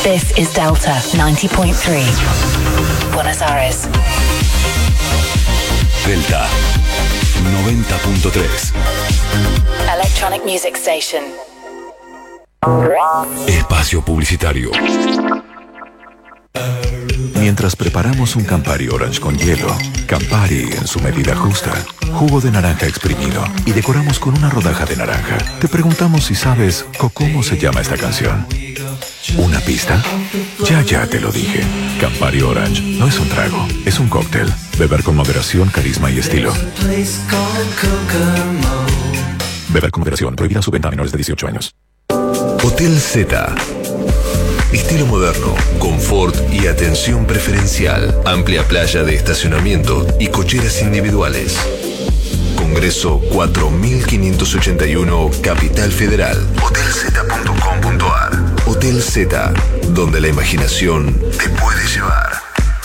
This is Delta 90.3, Buenos Aires. Delta 90.3. Electronic Music Station. Espacio publicitario. Mientras preparamos un Campari Orange con hielo, Campari en su medida justa, jugo de naranja exprimido y decoramos con una rodaja de naranja, te preguntamos si sabes cómo se llama esta canción. ¿Una pista? Ya te lo dije. Campari Orange no es un trago, es un cóctel. Beber con moderación, carisma y estilo. Beber con moderación. Prohibida su venta a menores de 18 años. Hotel Z. Estilo moderno, confort y atención preferencial. Amplia playa de estacionamiento y cocheras individuales. Congreso 4581, Capital Federal. Hotelz.com.ar. Hotel Z, donde la imaginación te puede llevar.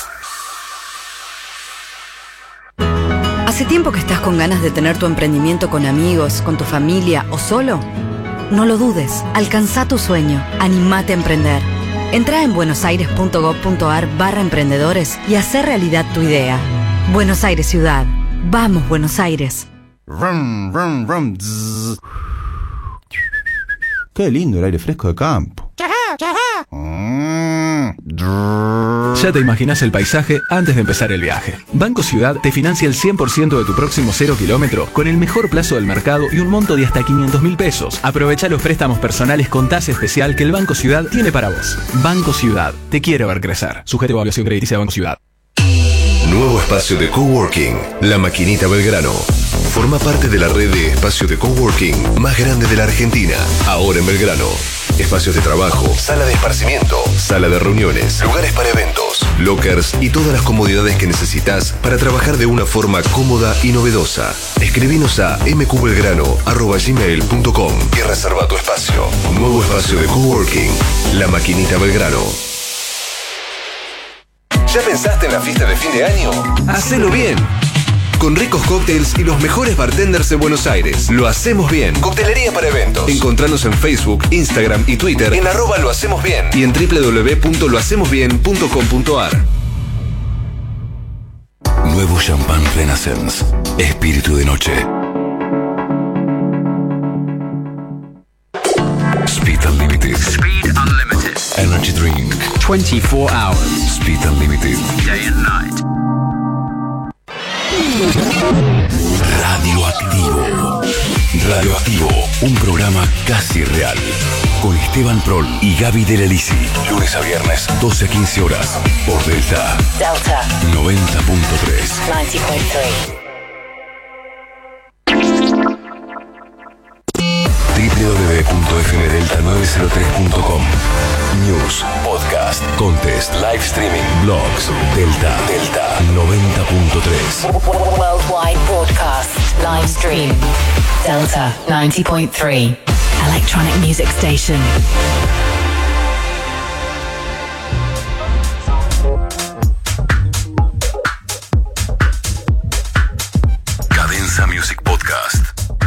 ¿Hace tiempo que estás con ganas de tener tu emprendimiento con amigos, con tu familia o solo? No lo dudes, alcanza tu sueño, animate a emprender. Entrá en buenosaires.gov.ar/emprendedores y haz realidad tu idea. Buenos Aires Ciudad. Vamos, Buenos Aires. Rum, rum, rum, zzz. Qué lindo el aire fresco de campo. Ya te imaginas el paisaje antes de empezar el viaje. Banco Ciudad te financia el 100% de tu próximo 0 kilómetro con el mejor plazo del mercado y un monto de hasta 500.000 pesos. Aprovecha los préstamos personales con tasa especial que el Banco Ciudad tiene para vos. Banco Ciudad, te quiere ver crecer. Sujeto a evaluación crediticia de Banco Ciudad. Nuevo espacio de coworking, La Maquinita Belgrano. Forma parte de la red de espacio de coworking más grande de la Argentina. Ahora en Belgrano. Espacios de trabajo, sala de esparcimiento, sala de reuniones, lugares para eventos, lockers y todas las comodidades que necesitas para trabajar de una forma cómoda y novedosa. Escribinos a mqbelgrano@gmail.com y reserva tu espacio. Nuevo espacio de coworking, La Maquinita Belgrano. ¿Ya pensaste en la fiesta de fin de año? ¡Hacelo bien! Con ricos cócteles y los mejores bartenders de Buenos Aires. Lo hacemos bien. Coctelería para eventos. Encontranos en Facebook, Instagram y Twitter en @lohacemosbien y en www.lohacemosbien.com.ar. Nuevo Champagne Renaissance. Espíritu de noche. Speed Unlimited. Speed Unlimited. Energy Drink. 24 hours. Speed Unlimited. Day and night. Radioactivo. Radioactivo, un programa casi real. Con Esteban Prol y Gaby Delelisi. Lunes a viernes, 12 a 15 horas. Por Delta. Delta 90.3. 90.3. www.fmdelta903.com. News, podcast, contest, live streaming, blogs. Delta 90.3. Worldwide broadcast, live stream. Delta 90.3. Electronic Music Station. Cadenza Music Podcast.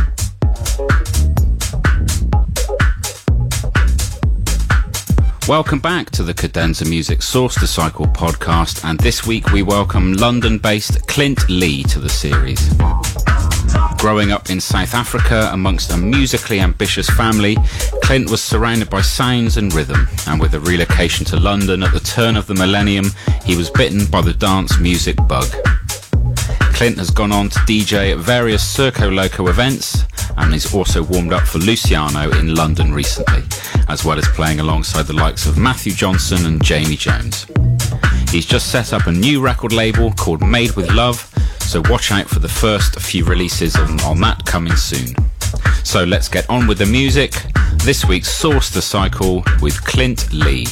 Welcome back to the Cadenza Music Source to Cycle podcast, and this week we welcome London-based Clint Lee to the series. Growing up in South Africa amongst a musically ambitious family, Clint was surrounded by sounds and rhythm, and with a relocation to London at the turn of the millennium, he was bitten by the dance music bug. Clint has gone on to DJ at various Circo Loco events, and he's also warmed up for Luciano in London recently, as well as playing alongside the likes of Matthew Johnson and Jamie Jones. He's just set up a new record label called Made With Love, so watch out for the first few releases on that coming soon. So let's get on with the music. This week's Source to Cycle with Clint Lee.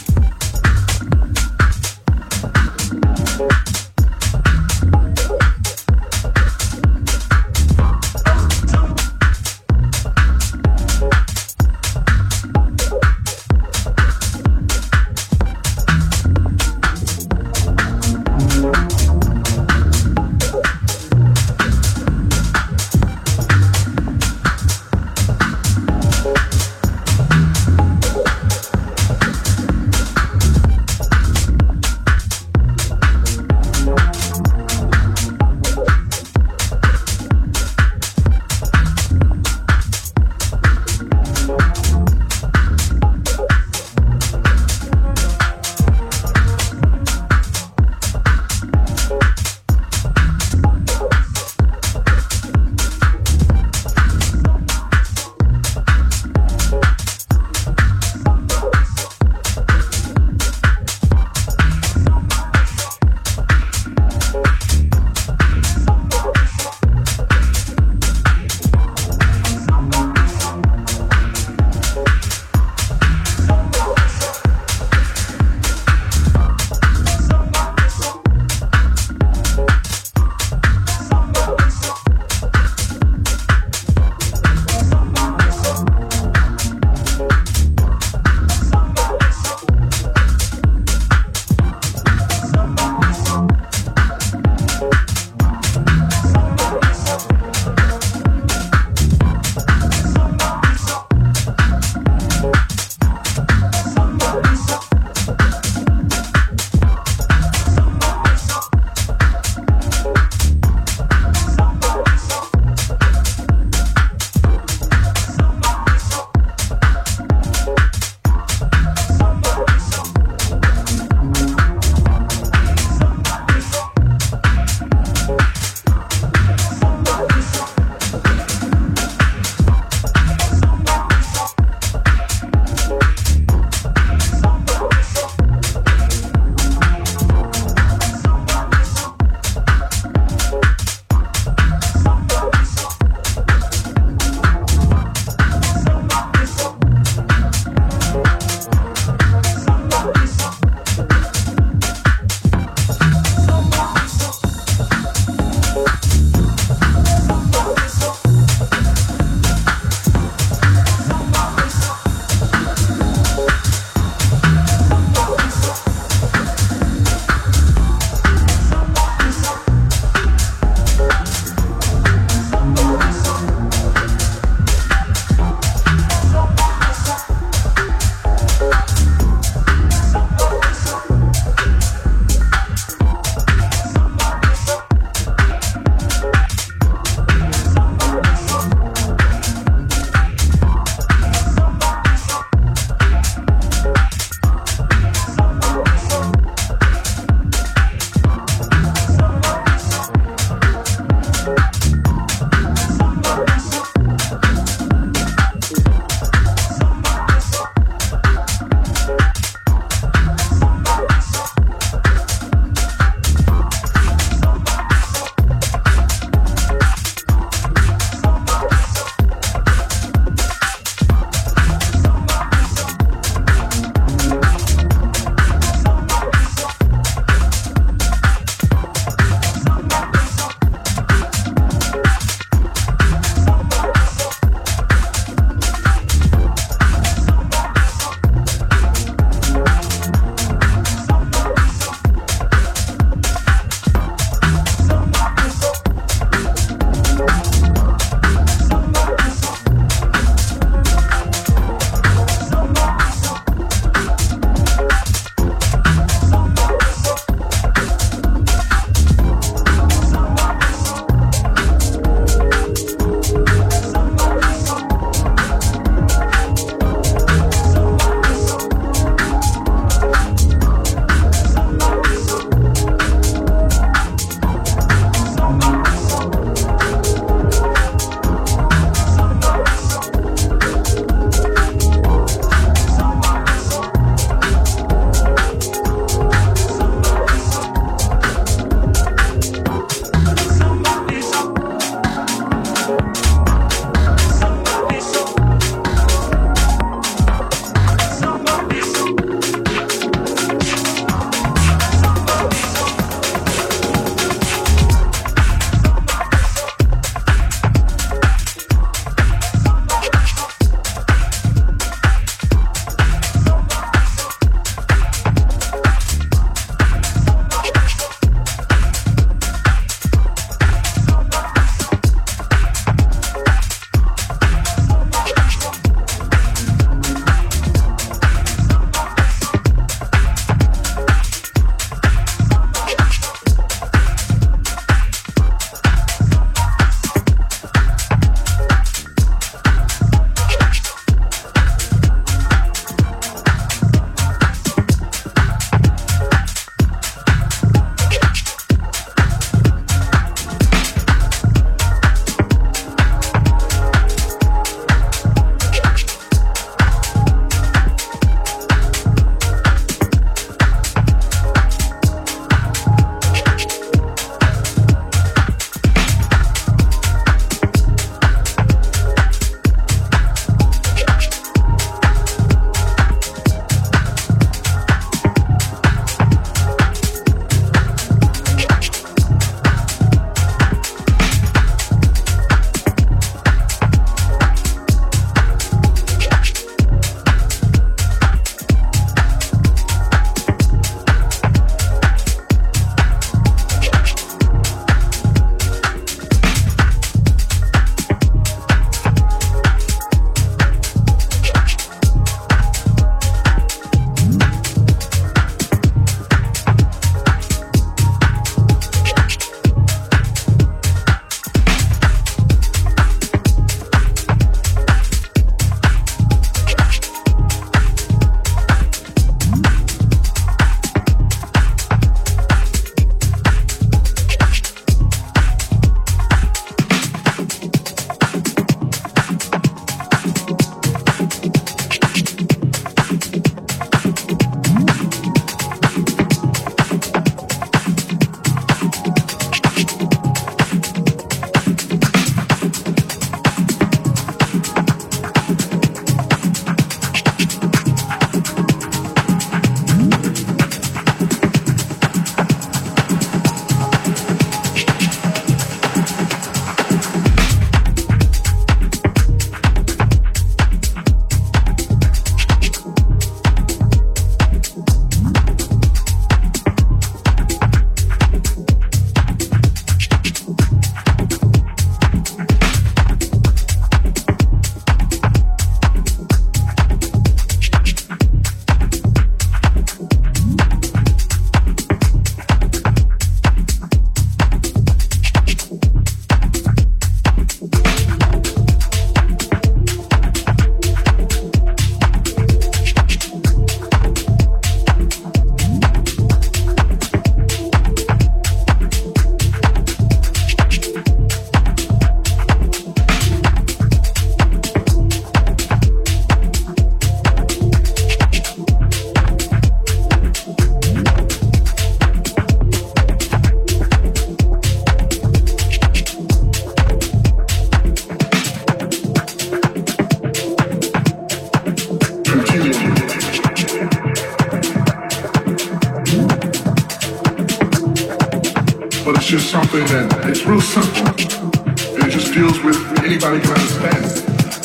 but it's just something that it's real simple. And it just deals with anybody can understand it.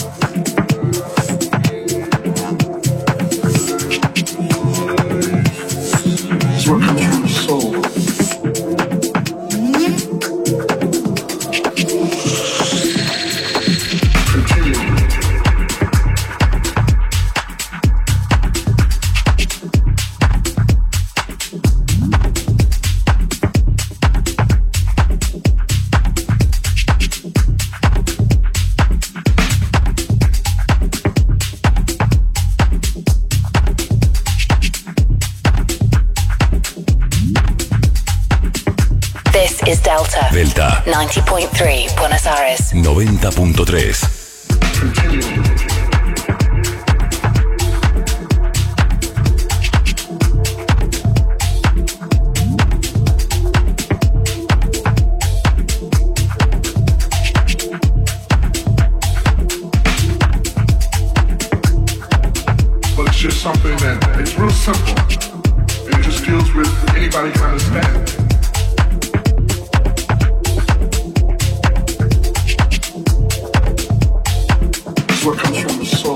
It's what comes from the soul. Delta 90.3 Buenos Aires 90.3. But it's just something that it's real simple. And it just deals with anybody can understand. What comes from the soul.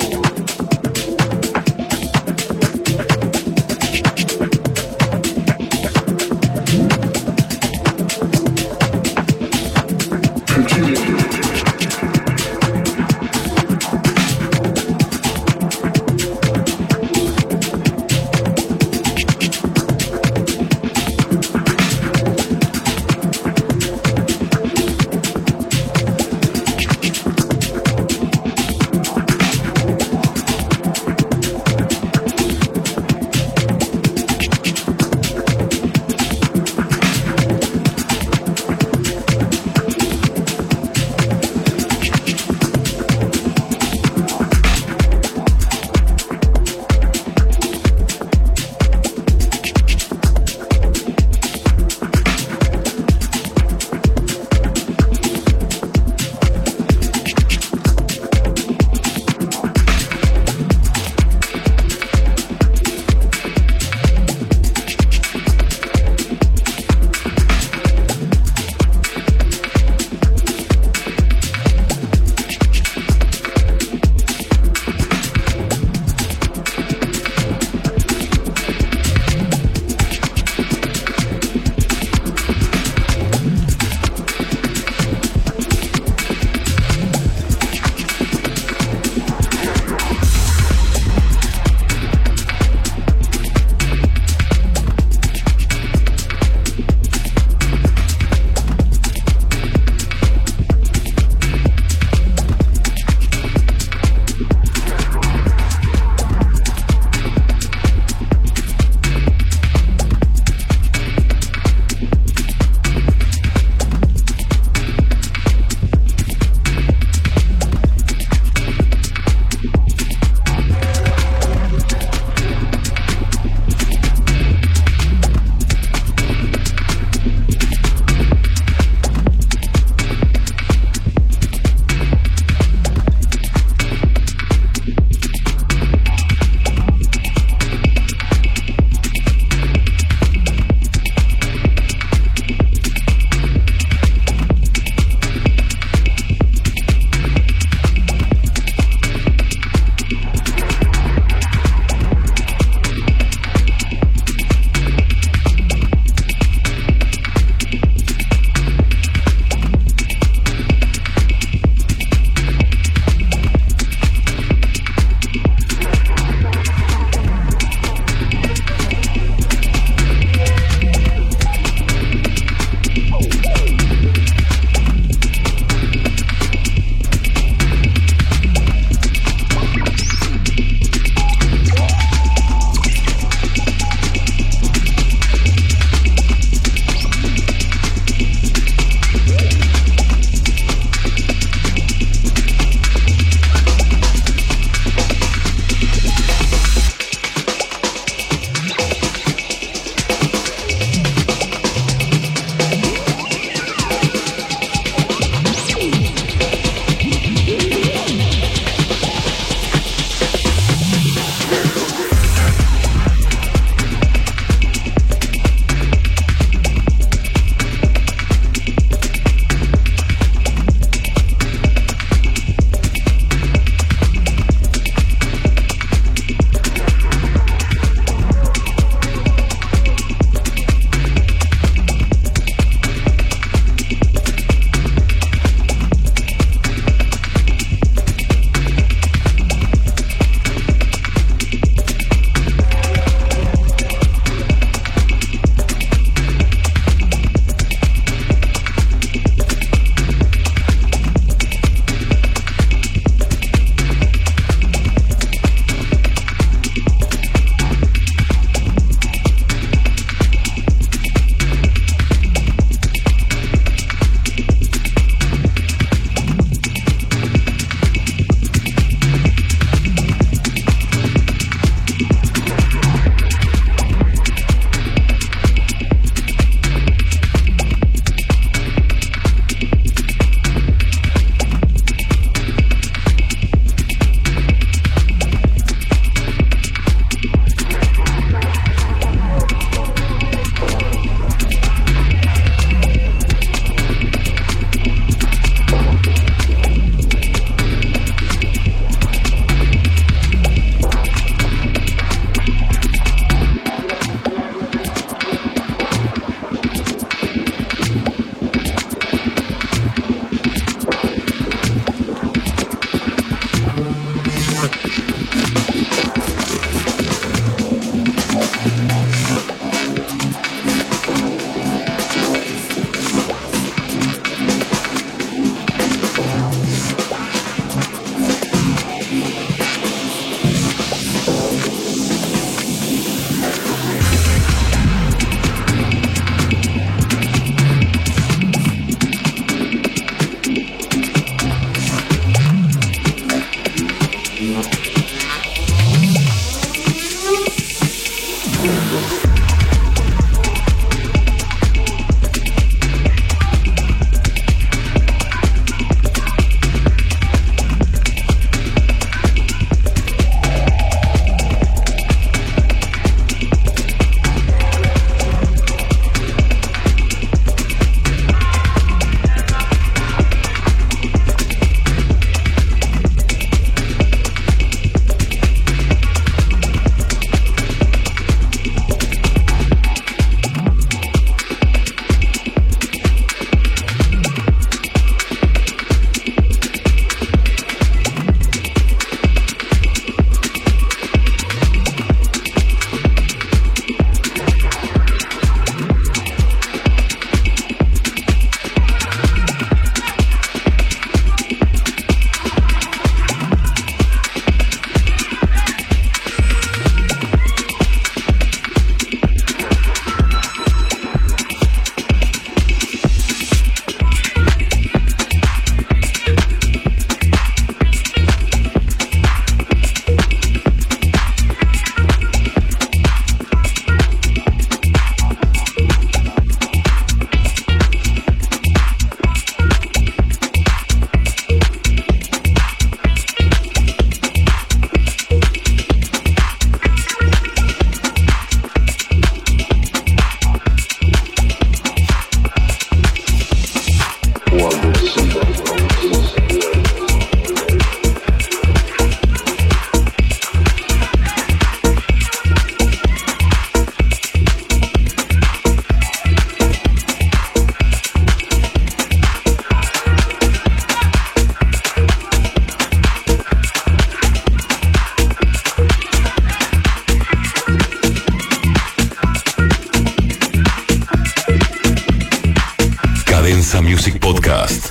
Avanza Music Podcast.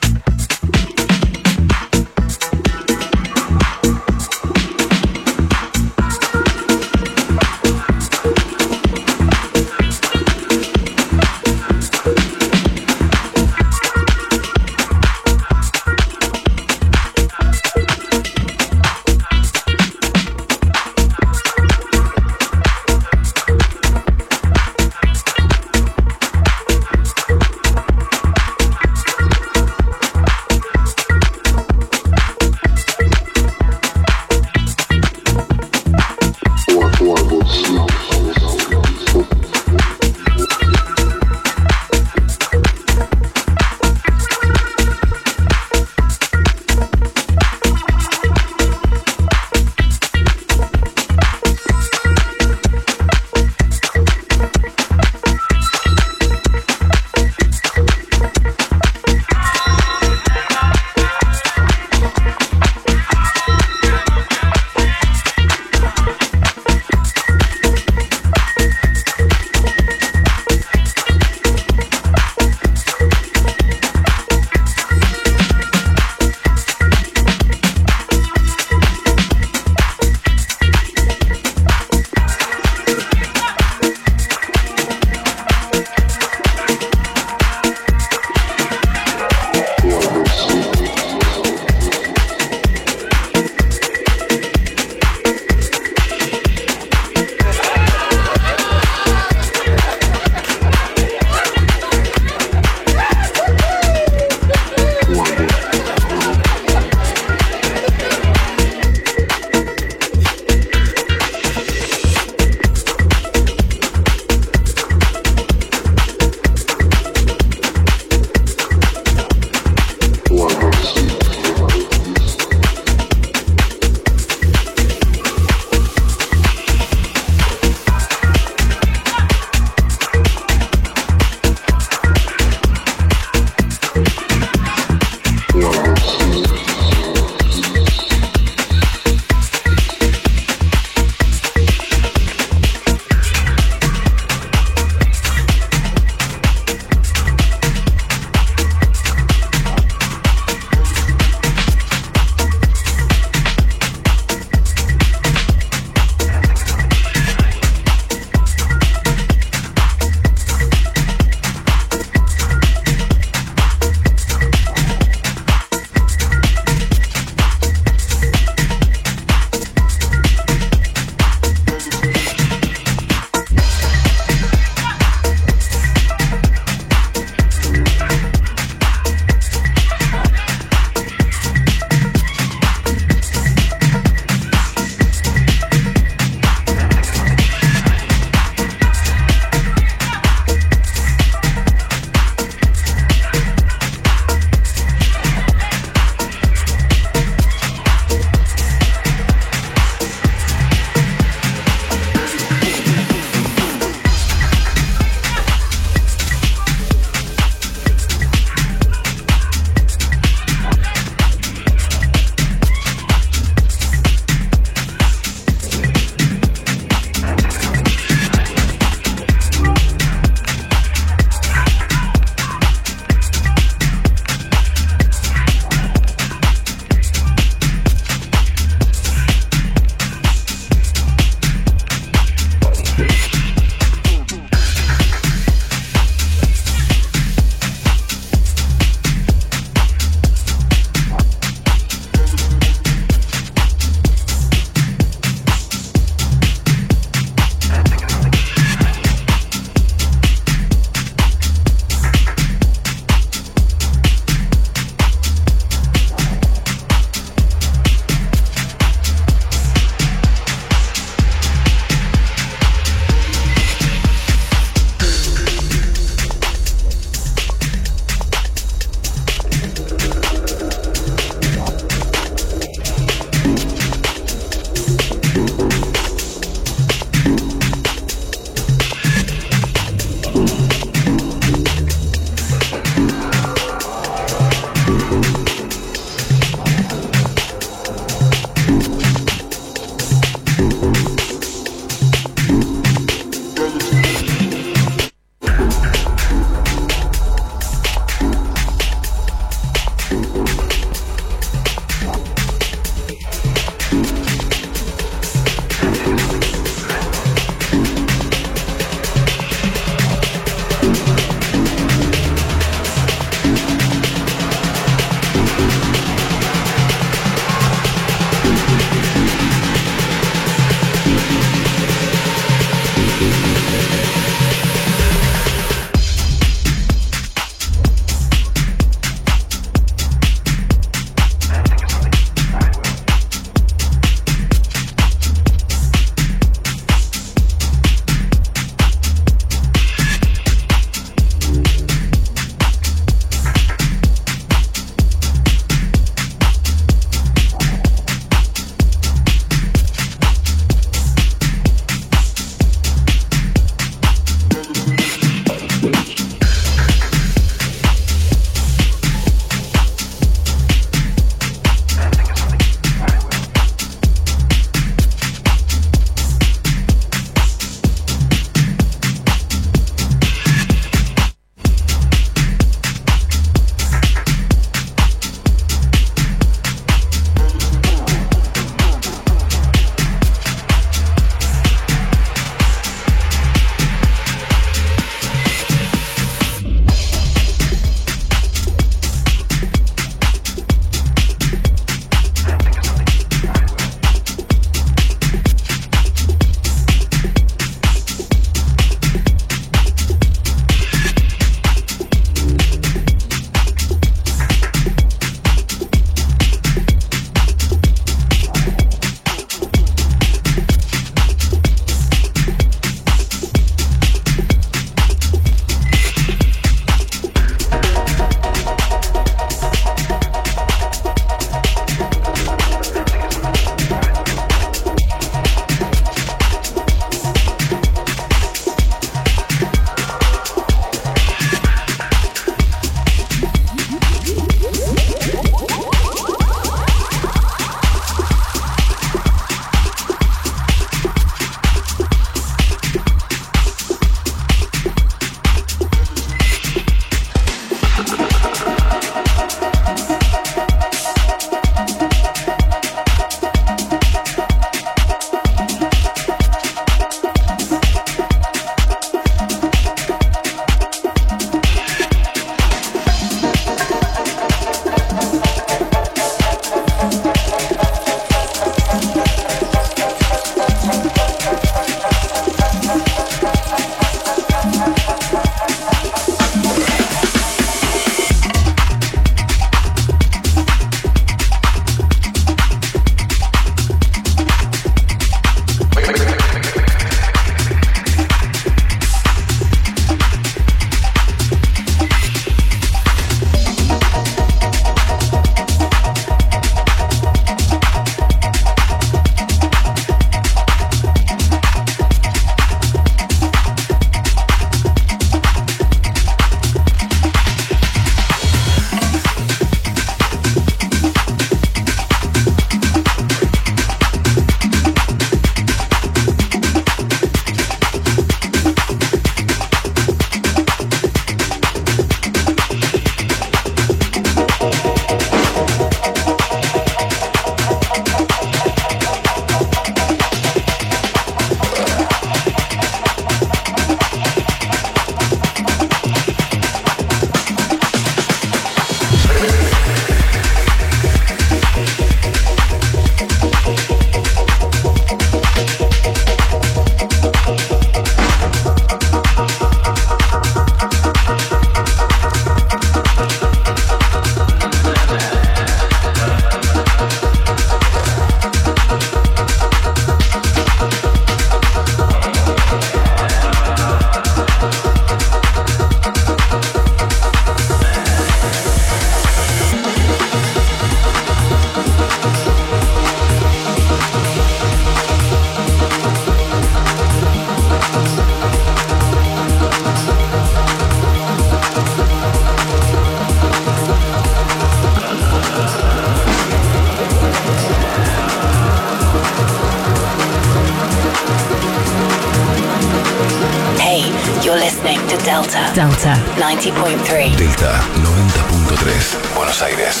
Delta 90.3. Delta 90.3. Buenos Aires.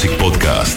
Music Podcast.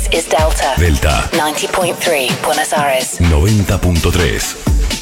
is Delta. Delta 90.3 Buenos Aires. 90.3.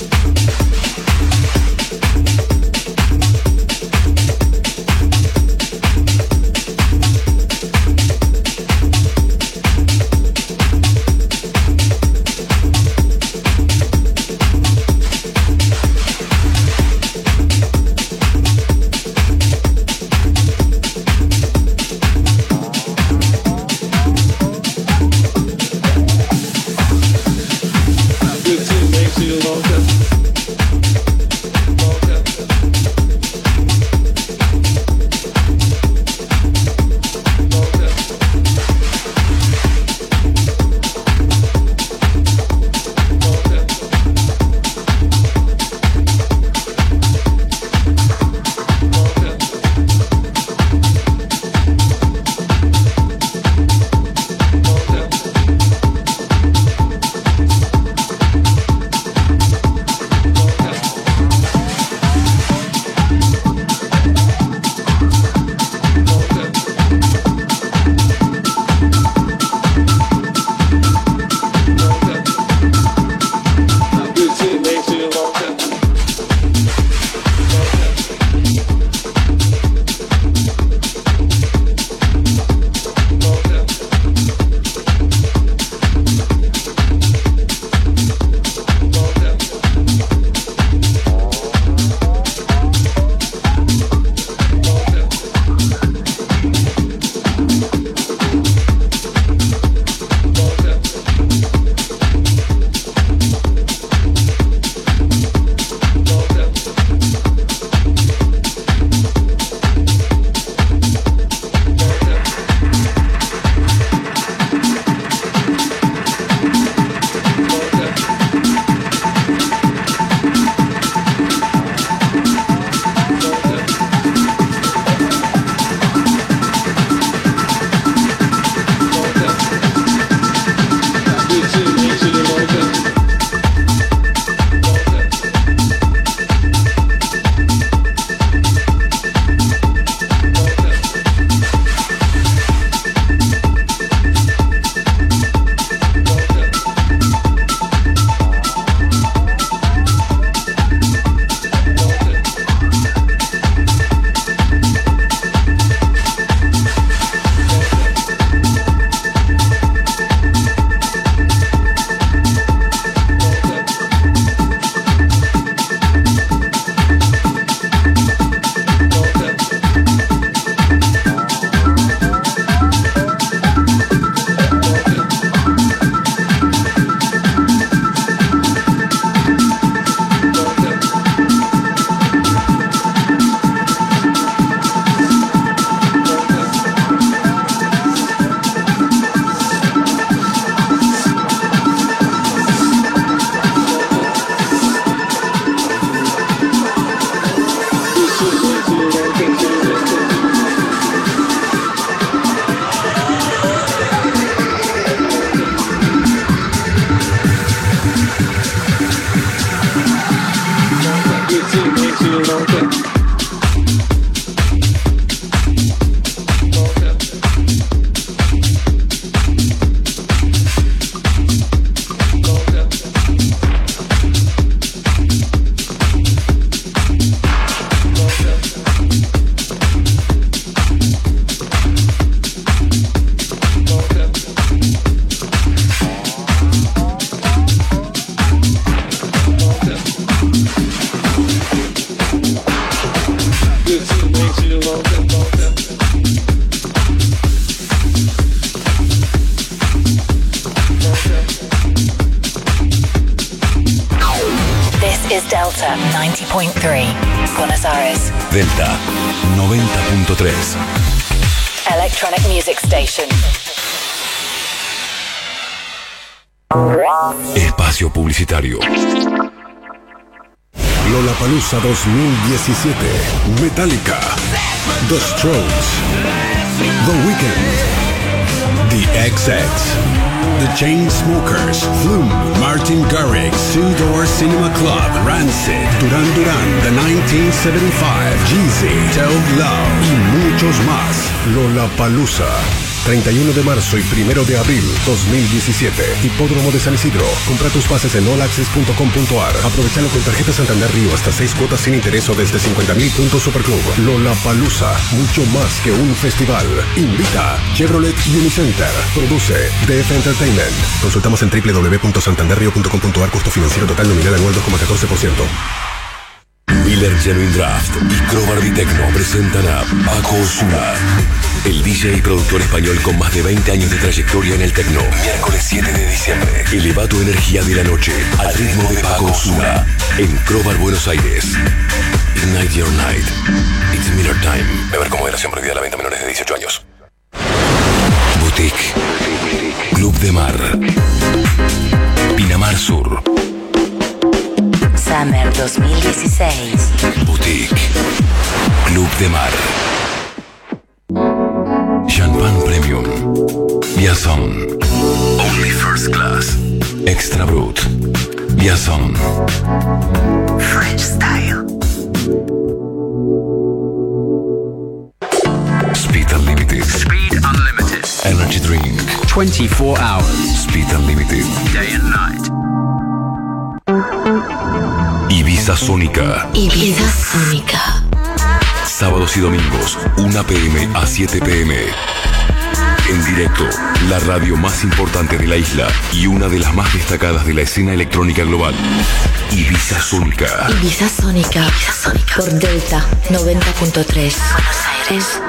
Delta 90.3 Buenos Aires. Delta 90.3 Electronic Music Station. Espacio publicitario. Lollapalooza 2017. Metallica, The Strokes, The Weeknd, The XX, The Chainsmokers, Flume, Martin Garrix, Two Door Cinema Club, Rancid, Duran Duran, The 1975, Jeezy, Tell Love y muchos más. Lollapalooza 31 de marzo y 1 de abril 2017. Hipódromo de San Isidro. Compra tus pases en allaccess.com.ar. Aprovechalo con tarjeta Santander Río hasta 6 cuotas sin interés o desde 50.000 puntos Superclub. Lollapalooza, mucho más que un festival. Invita Chevrolet Unicenter. Produce DF Entertainment. Consulta más en www.santanderrio.com.ar. Costo financiero total nominal anual 2,14%. Miller Genuine Draft y Crowbar Vitecno presentan a Paco Osuna, el DJ y productor español con más de 20 años de trayectoria en el tecno. Miércoles 7 de diciembre. Eleva tu energía de la noche al ritmo de Paco Osuna en Crowbar, Buenos Aires. Ignite your night. It's Miller Time. Beber con moderación, prohibida la venta a menores de 18 años. Boutique. Club de Mar. Pinamar Sur. Summer 2016. Boutique. Club de Mar. Champagne Premium. Liaison. Only First Class. Extra Brut. Liaison. French Style. Speed Unlimited. Speed Unlimited. Energy Drink. 24 hours. Speed Unlimited. Day and night. Ibiza Sónica. Ibiza Sónica. Sábados y domingos, 1 p.m. a 7 p.m. En directo, la radio más importante de la isla y una de las más destacadas de la escena electrónica global. Ibiza Sónica. Ibiza Sónica. Ibiza Sónica. Por Delta 90.3. Buenos Aires.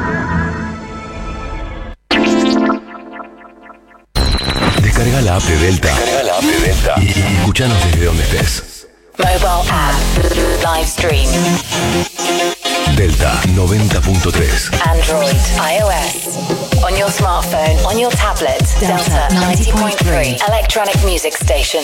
Descarga la app de Delta. Y escuchanos desde donde estés. Mobile app. Live stream. Delta 90.3. Android. iOS. On your smartphone. On your tablet. Delta 90.3. Electronic music station.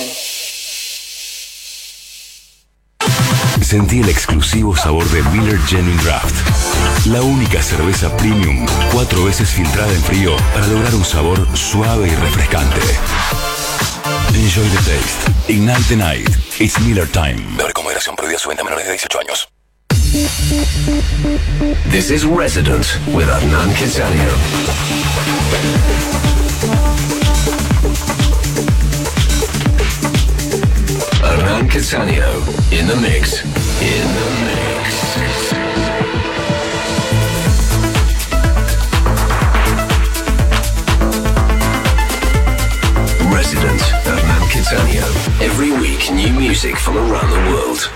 Sentí el exclusivo sabor de Miller Genuine Draft. La única cerveza premium 4 veces filtrada en frío para lograr un sabor suave y refrescante. Enjoy the taste. Ignite the night. It's Miller Time. Beber con moderación, prohibida su venta a menores de 18 años. This is Resident with Adnan Kizania. Adnan Kizania in the mix. In the mix. Resident Adnan Kizania. Every week, new music from around the world.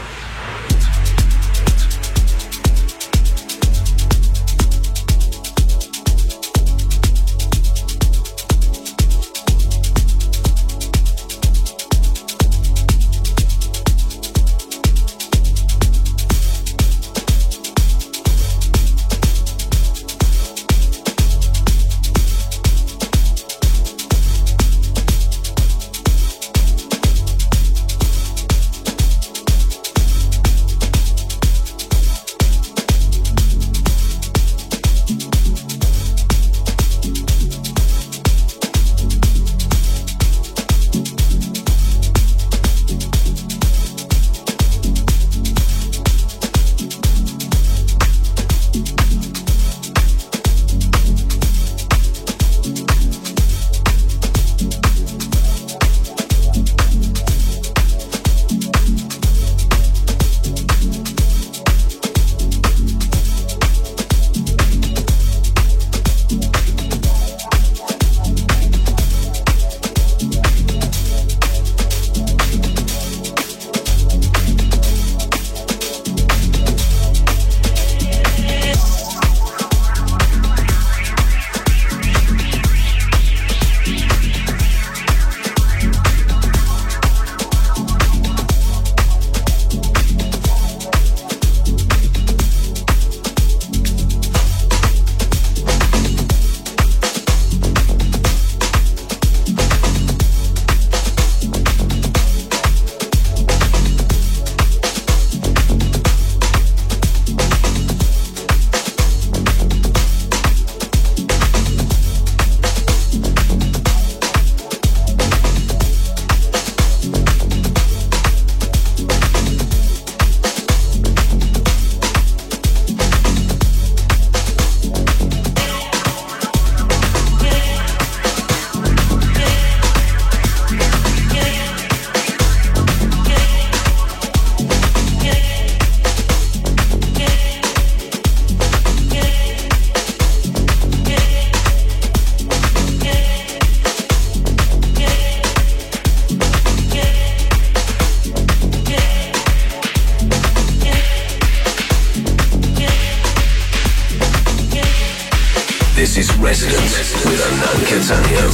This is Residence with Hernan Cattaneo.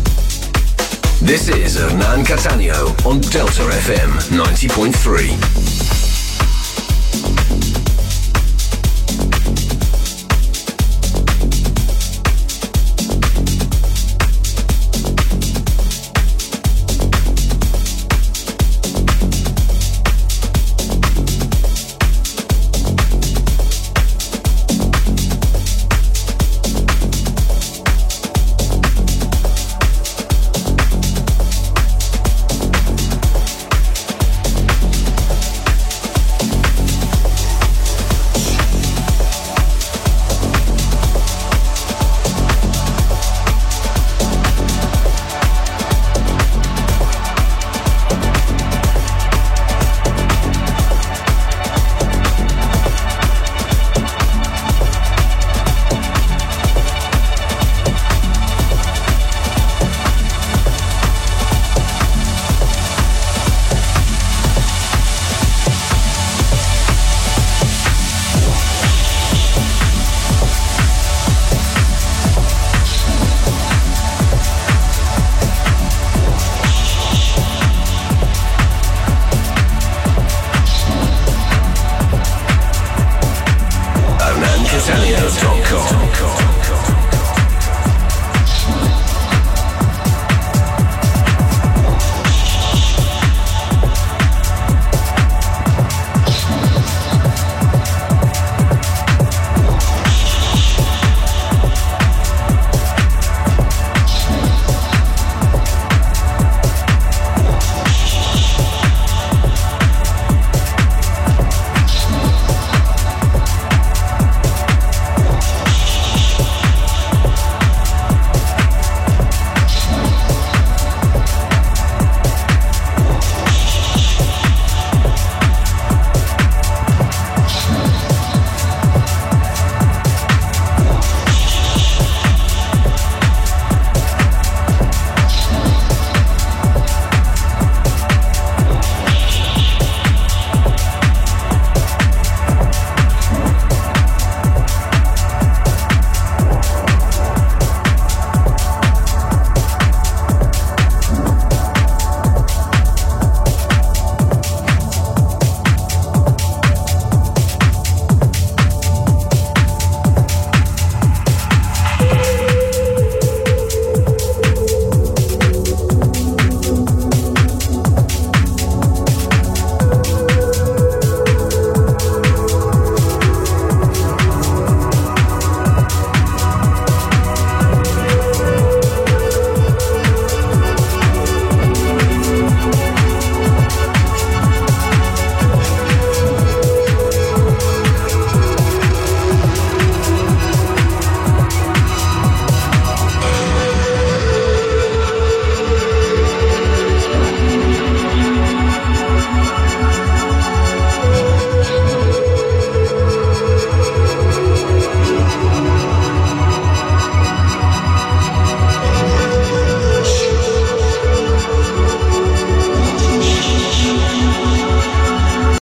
This is Hernan Cattaneo on Delta FM 90.3.